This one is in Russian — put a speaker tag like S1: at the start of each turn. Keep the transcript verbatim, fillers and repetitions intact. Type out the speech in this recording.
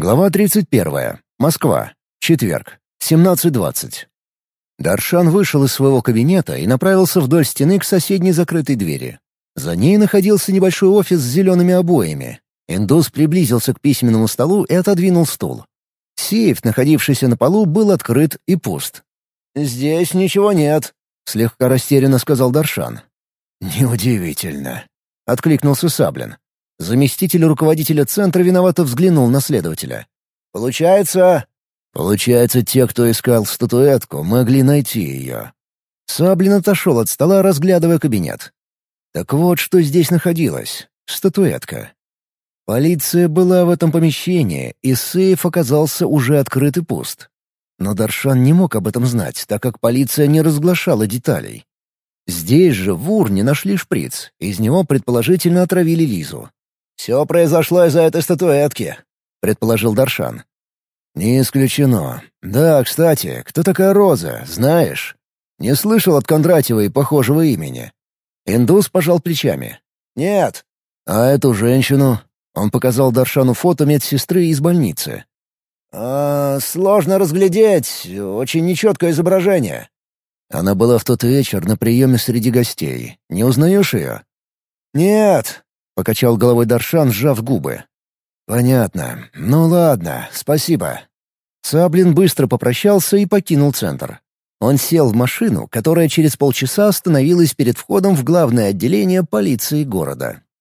S1: Глава тридцать первая. Москва. Четверг. семнадцать двадцать. Даршан вышел из своего кабинета и направился вдоль стены к соседней закрытой двери. За ней находился небольшой офис с зелеными обоями. Индус приблизился к письменному столу и отодвинул стул. Сейф, находившийся на полу, был открыт и пуст. «Здесь ничего нет», — слегка растерянно сказал Даршан. «Неудивительно», — откликнулся Саблин. Заместитель руководителя центра виновато взглянул на следователя. «Получается...» «Получается, те, кто искал статуэтку, могли найти ее». Саблин отошел от стола, разглядывая кабинет. Так вот, что здесь находилось. Статуэтка. Полиция была в этом помещении, и сейф оказался уже открыт и пуст. Но Даршан не мог об этом знать, так как полиция не разглашала деталей. Здесь же в урне нашли шприц, из него предположительно отравили Лизу. «Все произошло из-за этой статуэтки», — предположил Даршан. «Не исключено. Да, кстати, кто такая Роза, знаешь? Не слышал от Кондратьевой похожего имени». Индус пожал плечами. «Нет». «А эту женщину?» Он показал Даршану фото медсестры из больницы. «А, сложно разглядеть, очень нечеткое изображение». «Она была в тот вечер на приеме среди гостей. Не узнаешь ее?» «Нет», — покачал головой Даршан, сжав губы. «Понятно. Ну ладно, спасибо». Саблин быстро попрощался и покинул центр. Он сел в машину, которая через полчаса остановилась перед входом в главное отделение полиции города.